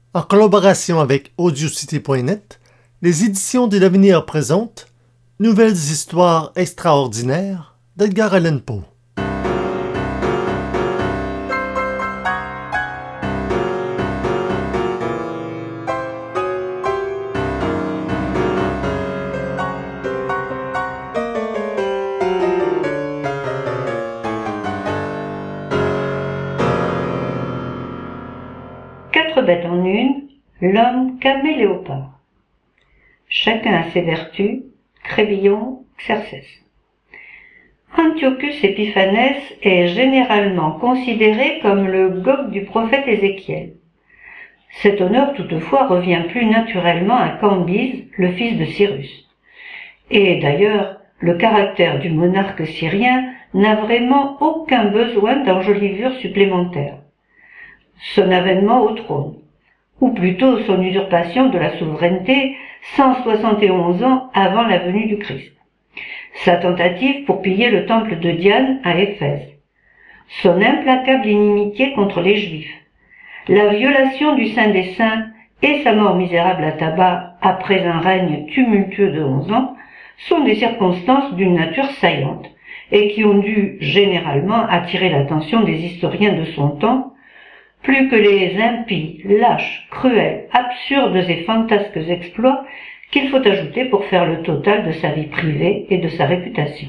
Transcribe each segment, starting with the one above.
En collaboration avec Audiocité.net, les éditions de l'Avenir présentent Nouvelles histoires extraordinaires d'Edgar Allan Poe. Quatre bêtes en une, l'homme caméléopard. Chacun a ses vertus, Crébillon, Xerxès. Antiochus Epiphanes est généralement considéré comme le Gog du prophète Ézéchiel. Cet honneur toutefois revient plus naturellement à Cambyse, le fils de Cyrus. Et d'ailleurs, le caractère du monarque syrien n'a vraiment aucun besoin d'enjolivure supplémentaire. Son avènement au trône, ou plutôt son usurpation de la souveraineté 171 ans avant la venue du Christ, sa tentative pour piller le temple de Diane à Éphèse, son implacable inimitié contre les Juifs, la violation du Saint des Saints et sa mort misérable à tabac après un règne tumultueux de 11 ans sont des circonstances d'une nature saillante et qui ont dû généralement attirer l'attention des historiens de son temps, plus que les impies, lâches, cruels, absurdes et fantasques exploits qu'il faut ajouter pour faire le total de sa vie privée et de sa réputation.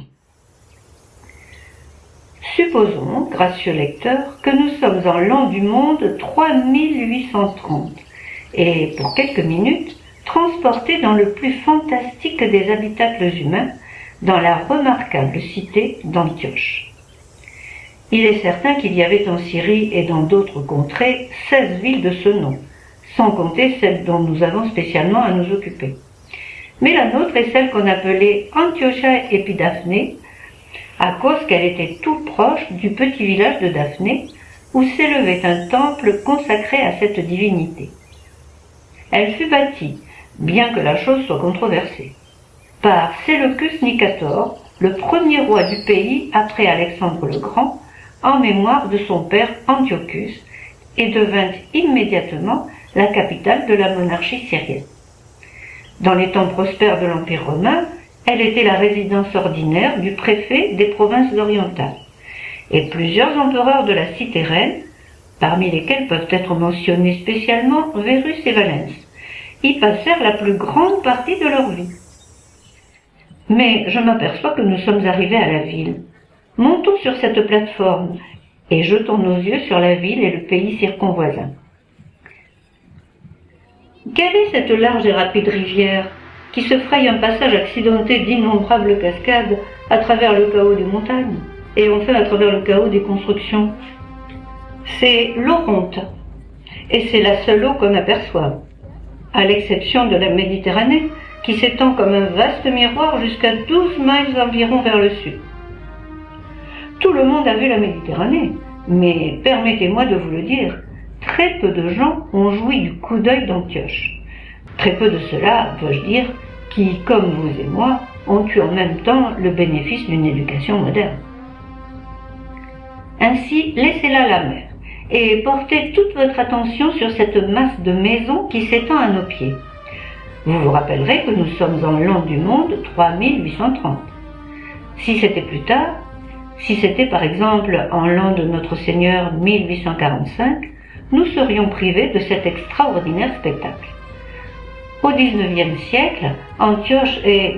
Supposons, gracieux lecteur, que nous sommes en l'an du monde 3830 et, pour quelques minutes, transportés dans le plus fantastique des habitacles humains, dans la remarquable cité d'Antioche. Il est certain qu'il y avait en Syrie et dans d'autres contrées 16 villes de ce nom, sans compter celles dont nous avons spécialement à nous occuper. Mais la nôtre est celle qu'on appelait Antiochia Epidaphné, à cause qu'elle était tout proche du petit village de Daphné, où s'élevait un temple consacré à cette divinité. Elle fut bâtie, bien que la chose soit controversée, par Séleucus Nicator, le premier roi du pays après Alexandre le Grand, en mémoire de son père Antiochus, et devint immédiatement la capitale de la monarchie syrienne. Dans les temps prospères de l'Empire romain, elle était la résidence ordinaire du préfet des provinces orientales, et plusieurs empereurs de la cité reine, parmi lesquels peuvent être mentionnés spécialement Verus et Valens, y passèrent la plus grande partie de leur vie. Mais je m'aperçois que nous sommes arrivés à la ville. Montons sur cette plateforme et jetons nos yeux sur la ville et le pays circonvoisin. Quelle est cette large et rapide rivière qui se fraye un passage accidenté d'innombrables cascades à travers le chaos des montagnes et enfin à travers le chaos des constructions? C'est l'Oronte, et c'est la seule eau qu'on aperçoit, à l'exception de la Méditerranée qui s'étend comme un vaste miroir jusqu'à 12 miles environ vers le sud. Tout le monde a vu la Méditerranée, mais permettez-moi de vous le dire, très peu de gens ont joui du coup d'œil d'Antioche. Très peu de ceux-là, dois-je dire, qui, comme vous et moi, ont eu en même temps le bénéfice d'une éducation moderne. Ainsi, laissez là la mer, et portez toute votre attention sur cette masse de maisons qui s'étend à nos pieds. Vous vous rappellerez que nous sommes en l'an du monde 3830. Si c'était plus tard, si c'était par exemple en l'an de notre Seigneur 1845, nous serions privés de cet extraordinaire spectacle. Au XIXe siècle, Antioche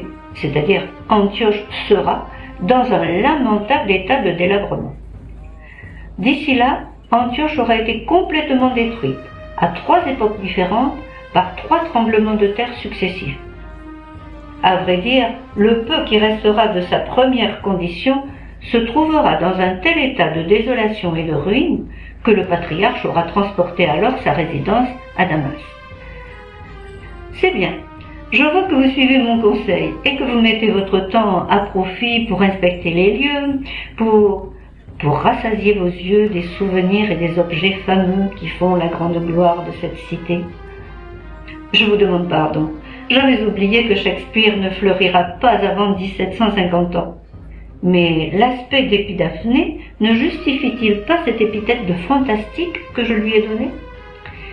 sera dans un lamentable état de délabrement. D'ici là, Antioche aura été complètement détruite, à 3 époques différentes, par 3 tremblements de terre successifs. À vrai dire, le peu qui restera de sa première condition se trouvera dans un tel état de désolation et de ruine que le patriarche aura transporté alors sa résidence à Damas. C'est bien, je vois que vous suivez mon conseil et que vous mettez votre temps à profit pour inspecter les lieux, pour rassasier vos yeux des souvenirs et des objets fameux qui font la grande gloire de cette cité. Je vous demande pardon, j'avais oublié que Shakespeare ne fleurira pas avant 1750 ans. Mais l'aspect d'Épidaphné ne justifie-t-il pas cette épithète de fantastique que je lui ai donnée?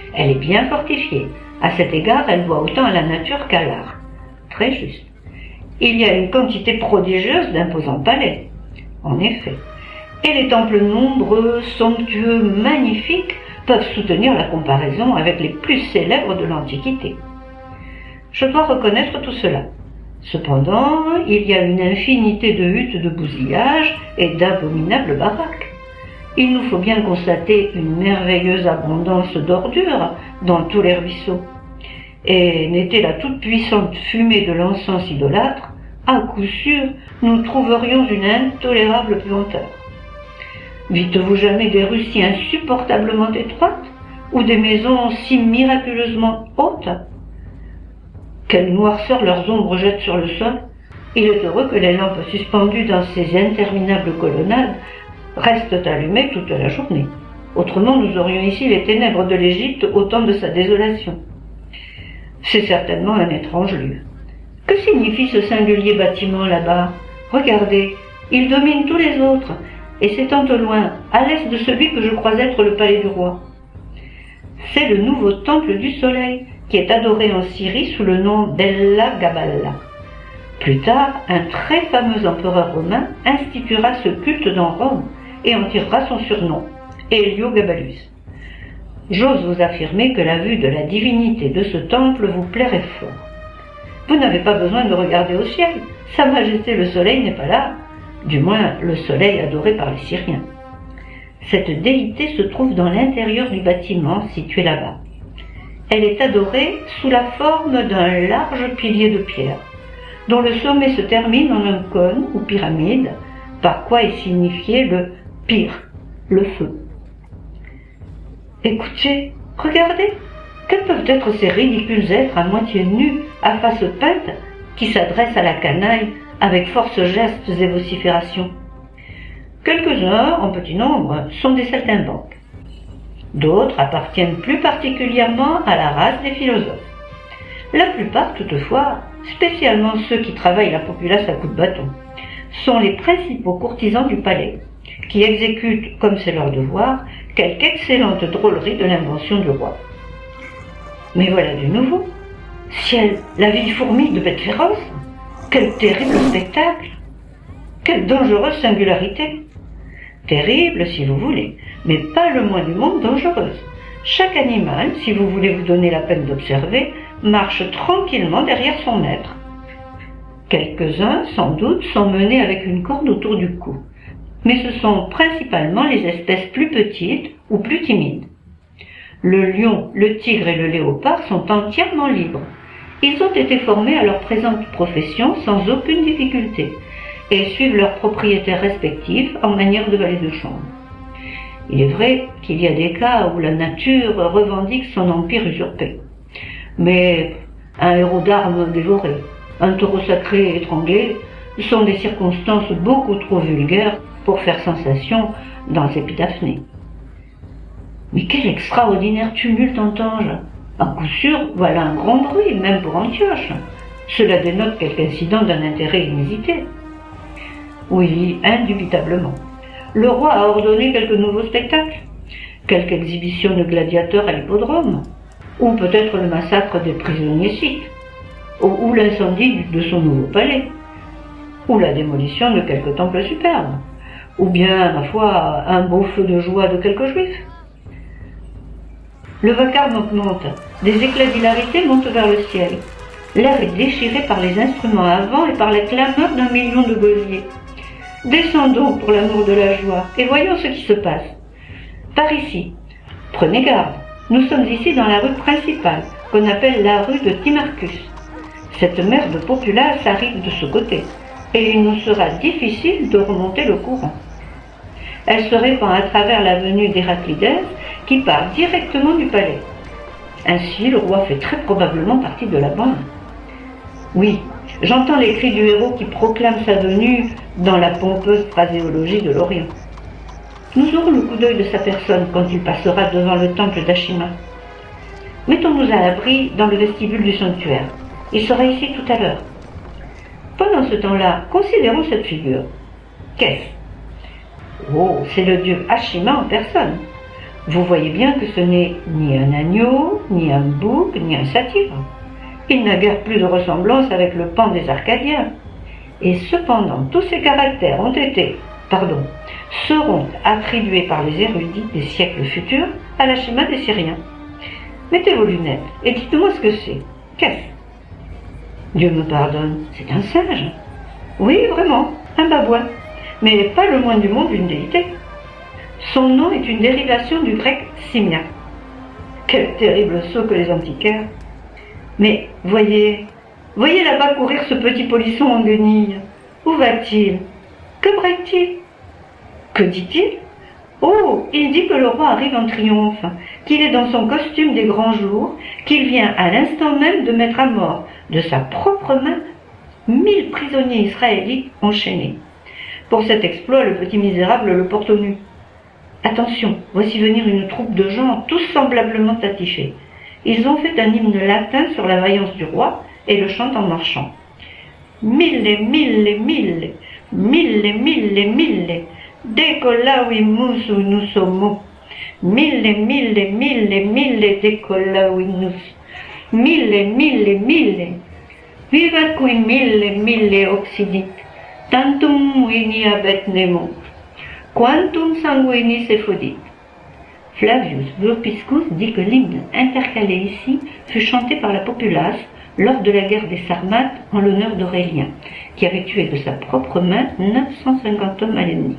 Elle est bien fortifiée. À cet égard, elle doit autant à la nature qu'à l'art. Très juste. Il y a une quantité prodigieuse d'imposants palais. En effet. Et les temples nombreux, somptueux, magnifiques peuvent soutenir la comparaison avec les plus célèbres de l'Antiquité. Je dois reconnaître tout cela. Cependant, il y a une infinité de huttes de bousillage et d'abominables baraques. Il nous faut bien constater une merveilleuse abondance d'ordures dans tous les ruisseaux. Et n'était la toute-puissante fumée de l'encens idolâtre, à coup sûr, nous trouverions une intolérable puanteur. Vîtes-vous jamais des rues si insupportablement étroites, ou des maisons si miraculeusement hautes? Quelle noirceur leurs ombres jettent sur le sol! Il est heureux que les lampes suspendues dans ces interminables colonnades restent allumées toute la journée. Autrement, nous aurions ici les ténèbres de l'Égypte au temps de sa désolation. C'est certainement un étrange lieu. Que signifie ce singulier bâtiment là-bas? Regardez, il domine tous les autres, et s'étend au loin, à l'est de celui que je crois être le palais du roi. C'est le nouveau temple du soleil, qui est adoré en Syrie sous le nom d'Ella Gabala. Plus tard, un très fameux empereur romain instituera ce culte dans Rome et en tirera son surnom, Héliogabalus. J'ose vous affirmer que la vue de la divinité de ce temple vous plairait fort. Vous n'avez pas besoin de regarder au ciel, Sa Majesté le Soleil n'est pas là, du moins le Soleil adoré par les Syriens. Cette déité se trouve dans l'intérieur du bâtiment situé là-bas. Elle est adorée sous la forme d'un large pilier de pierre, dont le sommet se termine en un cône ou pyramide, par quoi est signifié le pyr, le feu. Écoutez, regardez, quels peuvent être ces ridicules êtres à moitié nus, à face peinte, qui s'adressent à la canaille avec force gestes et vociférations? Quelques-uns, en petit nombre, sont des saltimbanques. D'autres appartiennent plus particulièrement à la race des philosophes. La plupart, toutefois, spécialement ceux qui travaillent la populace à coups de bâton, sont les principaux courtisans du palais, qui exécutent, comme c'est leur devoir, quelque excellente drôlerie de l'invention du roi. Mais voilà du nouveau. Ciel, la ville fourmille de bêtes féroces. Quel terrible spectacle! Quelle dangereuse singularité! Terrible, si vous voulez, mais pas le moins du monde dangereuse. Chaque animal, si vous voulez vous donner la peine d'observer, marche tranquillement derrière son maître. Quelques-uns, sans doute, sont menés avec une corde autour du cou, mais ce sont principalement les espèces plus petites ou plus timides. Le lion, le tigre et le léopard sont entièrement libres. Ils ont été formés à leur présente profession sans aucune difficulté et suivent leurs propriétaires respectifs en manière de valets de chambre. Il est vrai qu'il y a des cas où la nature revendique son empire usurpé. Mais un héros d'armes dévoré, un taureau sacré étranglé sont des circonstances beaucoup trop vulgaires pour faire sensation dans Épidaphné. Mais quel extraordinaire tumulte entends-je! À coup sûr, voilà un grand bruit, même pour Antioche. Cela dénote quelque incident d'un intérêt inusité. Oui, indubitablement. Le roi a ordonné quelques nouveaux spectacles, quelque exhibition de gladiateurs à l'hippodrome, ou peut-être le massacre des prisonniers sikhs, ou l'incendie de son nouveau palais, ou la démolition de quelques temples superbes, ou bien, ma foi, un beau feu de joie de quelques juifs. Le vacarme augmente, des éclats d'hilarité montent vers le ciel. L'air est déchiré par les instruments à vent et par la clameur d'un million de gosiers. Descendons pour l'amour de la joie et voyons ce qui se passe. Par ici, prenez garde, nous sommes ici dans la rue principale, qu'on appelle la rue de Timarchus. Cette mer de populace arrive de ce côté, et il nous sera difficile de remonter le courant. Elle se répand à travers l'avenue d'Héraclidès, qui part directement du palais. Ainsi, le roi fait très probablement partie de la bande. Oui, j'entends les cris du héros qui proclame sa venue dans la pompeuse phraséologie de l'Orient. Nous aurons le coup d'œil de sa personne quand il passera devant le temple d'Ashima. Mettons-nous à l'abri dans le vestibule du sanctuaire. Il sera ici tout à l'heure. Pendant ce temps-là, considérons cette figure. Qu'est-ce? Oh, c'est le dieu Ashima en personne. Vous voyez bien que ce n'est ni un agneau, ni un bouc, ni un satyre. Il n'a guère plus de ressemblance avec le pan des Arcadiens. Et cependant, tous ces caractères seront attribués par les érudits des siècles futurs à la schéma des Syriens. Mettez vos lunettes et dites-moi ce que c'est. Qu'est-ce? Dieu me pardonne, c'est un singe. Oui, vraiment, un babouin, mais pas le moins du monde une déité. Son nom est une dérivation du grec simia. Quel terrible sot que les antiquaires. Mais voyez là-bas courir ce petit polisson en guenilles. Où va-t-il? Que braque-t-il? Que dit-il? Oh, il dit que le roi arrive en triomphe, qu'il est dans son costume des grands jours, qu'il vient à l'instant même de mettre à mort, de sa propre main, 1000 prisonniers israélites enchaînés. Pour cet exploit, le petit misérable le porte au nu. Attention, voici venir une troupe de gens tous semblablement attifés. Ils ont fait un hymne latin sur la vaillance du roi et le chantent en marchant. Mille, mille, mille, mille, mille, mille, decolavimus nous sommes. Mille, mille, mille, mille, decolavimus. Mille, mille, mille. Vivat qui mille, mille occidit. Tantum vini abet nemo. Quantum sanguinis effodit. Flavius Burpiscus dit que l'hymne intercalé ici fut chanté par la populace lors de la guerre des Sarmates en l'honneur d'Aurélien, qui avait tué de sa propre main 950 hommes à l'ennemi.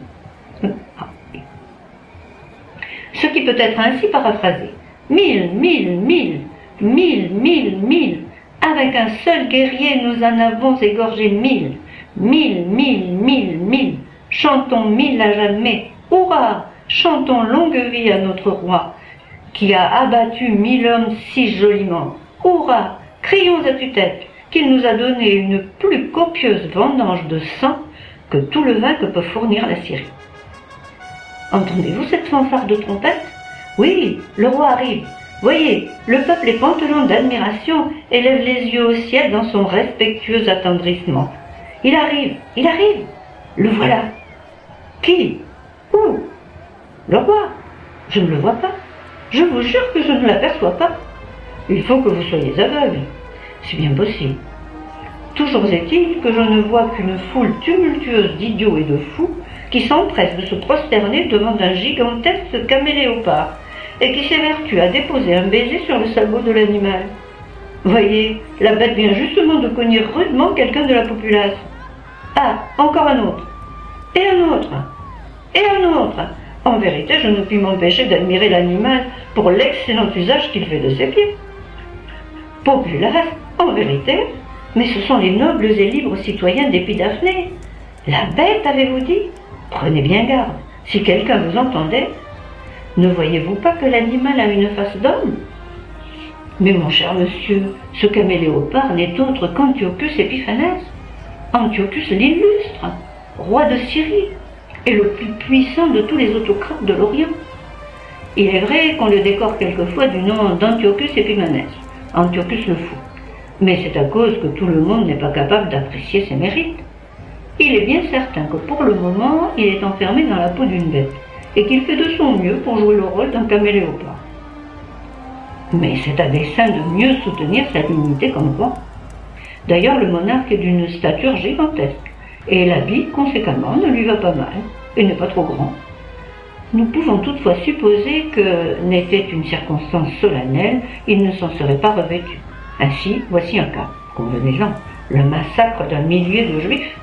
Ce qui peut être ainsi paraphrasé. 1000, 1000, 1000, 1000, 1000, 1000. Avec un seul guerrier, nous en avons égorgé 1000. 1000, 1000, 1000, 1000. Chantons 1000 à jamais. Hurrah! Chantons longue vie à notre roi, qui a abattu 1000 hommes si joliment. Hurrah! Crions à tue-tête qu'il nous a donné une plus copieuse vendange de sang que tout le vin que peut fournir la Syrie. Entendez-vous cette fanfare de trompette? Oui, le roi arrive. Voyez, le peuple est pantelant d'admiration et lève les yeux au ciel dans son respectueux attendrissement. Il arrive, le voilà. Qui? Où? Le roi. Je ne le vois pas. Je vous jure que je ne l'aperçois pas. Il faut que vous soyez aveugle. C'est bien possible. Toujours est-il que je ne vois qu'une foule tumultueuse d'idiots et de fous qui s'empressent de se prosterner devant un gigantesque caméléopard et qui s'évertue à déposer un baiser sur le sabot de l'animal. Voyez, la bête vient justement de cogner rudement quelqu'un de la populace. Ah, encore un autre. Et un autre. Et un autre. En vérité, je ne puis m'empêcher d'admirer l'animal pour l'excellent usage qu'il fait de ses pieds. Populace, en vérité, mais ce sont les nobles et libres citoyens d'Épidaphné. La bête, avez-vous dit? Prenez bien garde, si quelqu'un vous entendait. Ne voyez-vous pas que l'animal a une face d'homme? Mais mon cher monsieur, ce caméléopard n'est autre qu'Antiochus Epiphanes. Antiochus l'illustre, roi de Syrie, et le plus puissant de tous les autocrates de l'Orient. Il est vrai qu'on le décore quelquefois du nom d'Antiochus Epiphanes, Antiochus le fou, mais c'est à cause que tout le monde n'est pas capable d'apprécier ses mérites. Il est bien certain que pour le moment, il est enfermé dans la peau d'une bête, et qu'il fait de son mieux pour jouer le rôle d'un caméléopard. Mais c'est à dessein de mieux soutenir sa dignité comme roi. D'ailleurs, le monarque est d'une stature gigantesque, et l'habit, conséquemment, ne lui va pas mal, et n'est pas trop grand. Nous pouvons toutefois supposer que, n'était une circonstance solennelle, il ne s'en serait pas revêtu. Ainsi, voici un cas, convenez-en, le massacre d'un millier de juifs.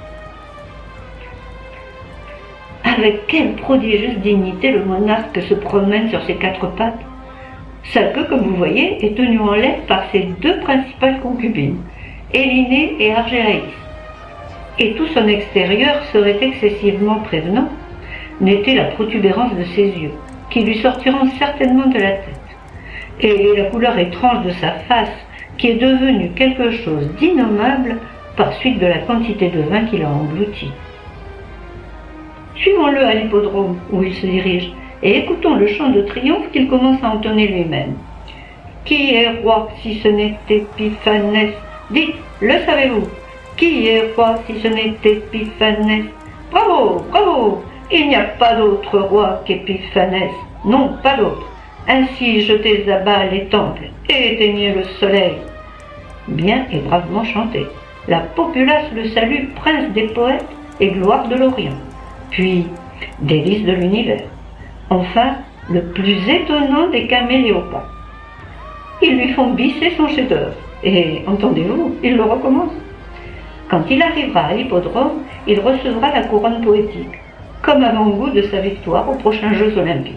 Avec quelle prodigieuse dignité le monarque se promène sur ses quatre pattes. Sa queue, comme vous voyez, est tenue en laisse par ses deux principales concubines, Élinée et Argélaïs. Et tout son extérieur serait excessivement prévenant, n'était la protubérance de ses yeux, qui lui sortiront certainement de la tête, et la couleur étrange de sa face, qui est devenue quelque chose d'innommable par suite de la quantité de vin qu'il a englouti. Suivons-le à l'hippodrome où il se dirige, et écoutons le chant de triomphe qu'il commence à entonner lui-même. Qui est roi si ce n'est Épiphanes? Dites, le savez-vous? Qui est roi si ce n'est Épiphanes? Bravo, bravo! Il n'y a pas d'autre roi qu'Épiphanes. Non, pas d'autre. Ainsi jetez à bas les temples et éteignez le soleil. Bien et bravement chanté. La populace le salue, prince des poètes et gloire de l'Orient. Puis, délice de l'univers. Enfin, le plus étonnant des caméléopards. Ils lui font bisser son chef-d'œuvre. Et, entendez-vous, il le recommence. Quand il arrivera à l'hippodrome, il recevra la couronne poétique, comme avant-goût de sa victoire aux prochains Jeux Olympiques.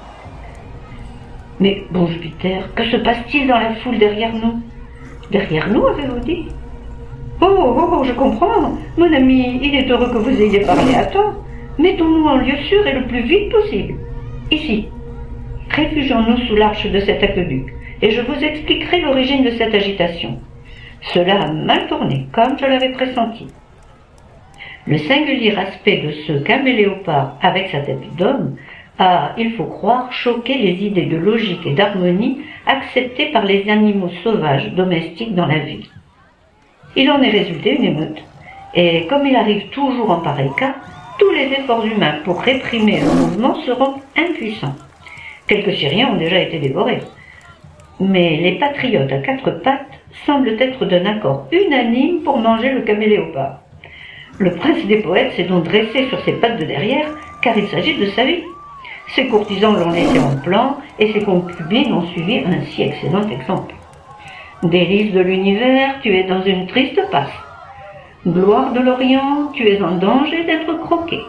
Mais, bon Jupiter, que se passe-t-il dans la foule derrière nous? Derrière nous, avez-vous dit? Oh, je comprends. Mon ami, il est heureux que vous ayez parlé à temps. Mettons-nous en lieu sûr et le plus vite possible. Ici. Réfugions-nous sous l'arche de cet aqueduc, et je vous expliquerai l'origine de cette agitation. Cela a mal tourné, comme je l'avais pressenti. Le singulier aspect de ce caméléopard avec sa tête d'homme a, il faut croire, choqué les idées de logique et d'harmonie acceptées par les animaux sauvages domestiques dans la ville. Il en est résulté une émeute, et comme il arrive toujours en pareil cas, tous les efforts humains pour réprimer le mouvement seront impuissants. Quelques Syriens ont déjà été dévorés. Mais les patriotes à quatre pattes semblent être d'un accord unanime pour manger le caméléopard. Le prince des poètes s'est donc dressé sur ses pattes de derrière, car il s'agit de sa vie. Ses courtisans l'ont laissé en plan, et ses concubines ont suivi un si excellent exemple. Délice de l'univers, tu es dans une triste passe. Gloire de l'Orient, tu es en danger d'être croqué.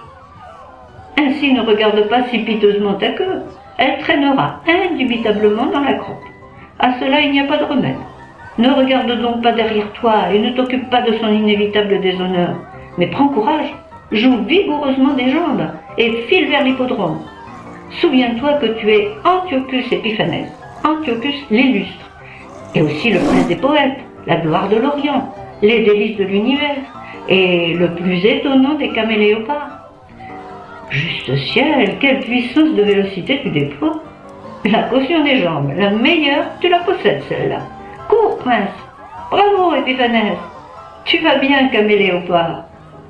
Ainsi ne regarde pas si piteusement ta queue, elle traînera indubitablement dans la crotte. À cela il n'y a pas de remède. Ne regarde donc pas derrière toi et ne t'occupe pas de son inévitable déshonneur, mais prends courage, joue vigoureusement des jambes et file vers l'hippodrome. Souviens-toi que tu es Antiochus Epiphanès, Antiochus l'illustre, et aussi le prince des poètes, la gloire de l'Orient, les délices de l'univers, et le plus étonnant des caméléopards. Juste ciel, quelle puissance de vélocité tu déploies! La caution des jambes, la meilleure, tu la possèdes celle-là. Cours, prince! Bravo, Epiphanès! Tu vas bien, caméléopard!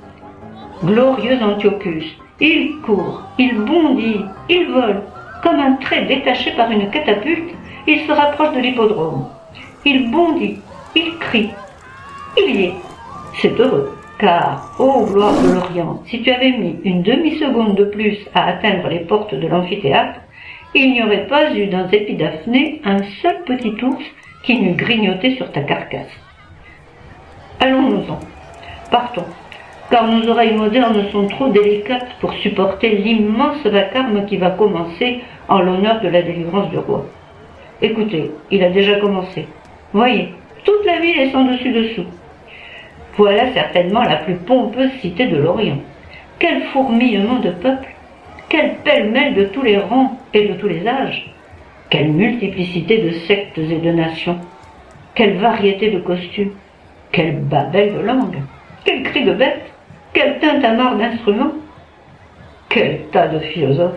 Glorieux Antiochus, il court, il bondit, il vole, comme un trait détaché par une catapulte, il se rapproche de l'hippodrome. Il bondit, il crie, il y est. C'est heureux, car, ô gloire de l'Orient, si tu avais mis une demi-seconde de plus à atteindre les portes de l'amphithéâtre, il n'y aurait pas eu dans Épidaphné un seul petit ours qui n'eût grignoté sur ta carcasse. Allons-nous-en, partons, car nos oreilles modernes sont trop délicates pour supporter l'immense vacarme qui va commencer en l'honneur de la délivrance du roi. Écoutez, il a déjà commencé. Voyez, toute la ville est sans dessus-dessous. Voilà certainement la plus pompeuse cité de l'Orient. Quel fourmillement de peuple, quel pêle-mêle de tous les rangs et de tous les âges, quelle multiplicité de sectes et de nations, quelle variété de costumes, quel babel de langues, quel cri de bêtes, quel tintamarre d'instruments, quel tas de philosophes.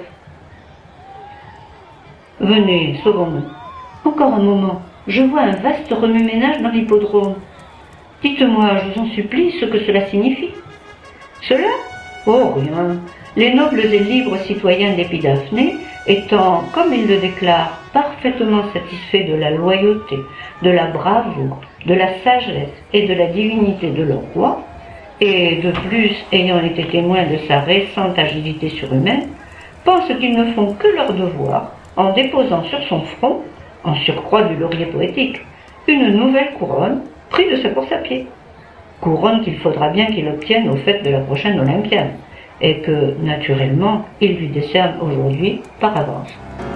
Venez, sauvons-nous. Encore un moment, je vois un vaste remue-ménage dans l'hippodrome. Dites-moi, je vous en supplie, ce que cela signifie. Cela? Oh, rien. Les nobles et libres citoyens d'Épidaphné, étant, comme ils le déclarent, parfaitement satisfaits de la loyauté, de la bravoure, de la sagesse et de la divinité de leur roi, et de plus ayant été témoins de sa récente agilité surhumaine, pensent qu'ils ne font que leur devoir en déposant sur son front, en surcroît du laurier poétique, une nouvelle couronne prise de sa course à pied. Couronne qu'il faudra bien qu'il obtienne au fait de la prochaine Olympiade, et que, naturellement, il lui décerne aujourd'hui par avance.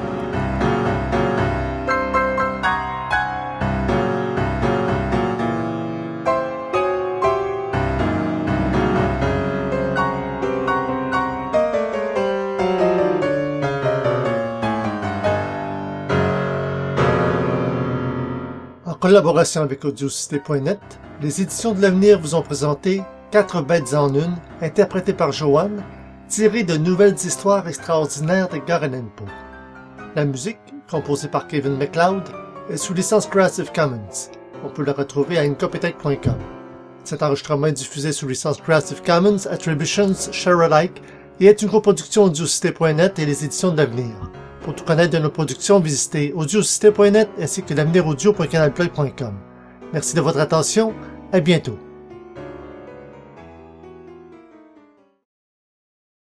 En collaboration avec Audiocité.net, les éditions de l'avenir vous ont présenté 4 bêtes en une, interprétées par Joanne, tirées de nouvelles histoires extraordinaires de Garenenpo. La musique, composée par Kevin MacLeod, est sous licence Creative Commons. On peut la retrouver à incopytech.com. Cet enregistrement est diffusé sous licence Creative Commons Attributions Share Alike et est une coproduction Audiocité.net et les éditions de l'avenir. Pour tout connaître de nos productions, visitez audiocité.net ainsi que l'aveniraudio.canalplay.com. Merci de votre attention, à bientôt.